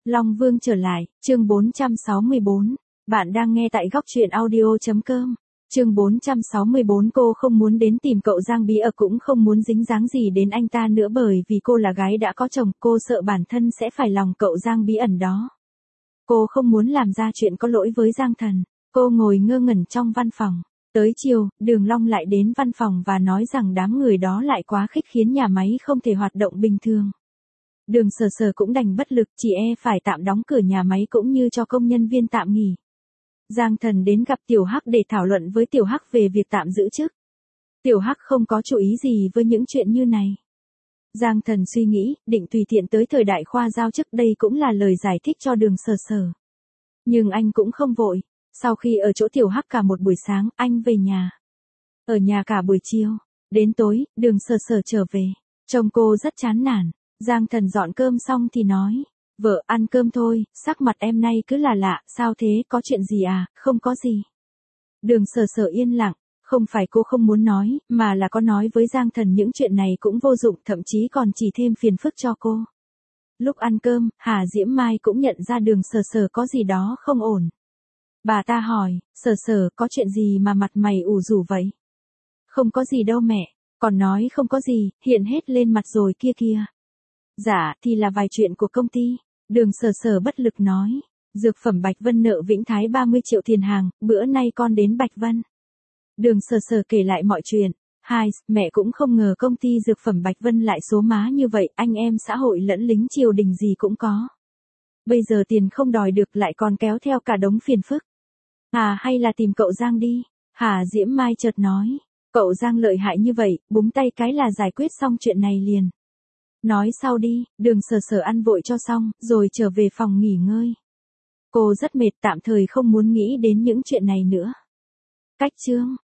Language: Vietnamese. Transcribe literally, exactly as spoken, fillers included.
Long Vương trở lại, chương bốn trăm sáu mươi bốn. Bạn đang nghe tại góc truyện audio.com. Chương bốn trăm sáu mươi bốn. Cô không muốn đến tìm cậu Giang Bí Ẩn, cũng không muốn dính dáng gì đến anh ta nữa, bởi vì cô là gái đã có chồng, cô sợ bản thân sẽ phải lòng cậu Giang Bí Ẩn đó. Cô không muốn làm ra chuyện có lỗi với Giang Thần. Cô ngồi ngơ ngẩn trong văn phòng. Tới chiều, Đường Long lại đến văn phòng và nói rằng đám người đó lại quá khích khiến nhà máy không thể hoạt động bình thường. Đường Sở Sở cũng đành bất lực, chỉ e phải tạm đóng cửa nhà máy cũng như cho công nhân viên tạm nghỉ. Giang Thần đến gặp Tiểu Hắc để thảo luận với Tiểu Hắc về việc tạm giữ chức. Tiểu Hắc không có chú ý gì với những chuyện như này. Giang Thần suy nghĩ, định tùy tiện tới thời đại khoa giao chức, đây cũng là lời giải thích cho Đường Sở Sở. Nhưng anh cũng không vội. Sau khi ở chỗ Tiểu Hắc cả một buổi sáng, anh về nhà. Ở nhà cả buổi chiều. Đến tối, Đường Sở Sở trở về. Trông cô rất chán nản. Giang Thần dọn cơm xong thì nói. Vợ, ăn cơm thôi, sắc mặt em nay cứ là lạ, sao thế, có chuyện gì à? Không có gì. Đường Sở Sở yên lặng. Không phải cô không muốn nói, mà là có nói với Giang Thần những chuyện này cũng vô dụng, thậm chí còn chỉ thêm phiền phức cho cô. Lúc ăn cơm, Hà Diễm Mai cũng nhận ra Đường Sở Sở có gì đó không ổn. Bà ta hỏi, Sở Sở, có chuyện gì mà mặt mày ủ rũ vậy? Không có gì đâu mẹ, còn nói không có gì, hiện hết lên mặt rồi kia kia. Dạ, thì là vài chuyện của công ty. Đường Sở Sở bất lực nói, dược phẩm Bạch Vân nợ Vĩnh Thái ba mươi triệu tiền hàng, bữa nay con đến Bạch Vân. Đường Sở Sở kể lại mọi chuyện. Hai, mẹ cũng không ngờ công ty dược phẩm Bạch Vân lại số má như vậy, anh em xã hội lẫn lính triều đình gì cũng có. Bây giờ tiền không đòi được lại còn kéo theo cả đống phiền phức. À, hay là tìm cậu Giang đi. Hà Diễm Mai chợt nói, cậu Giang lợi hại như vậy, búng tay cái là giải quyết xong chuyện này liền. Nói sau đi. Đường Sở Sở ăn vội cho xong, rồi trở về phòng nghỉ ngơi. Cô rất mệt, tạm thời không muốn nghĩ đến những chuyện này nữa. Cách chương.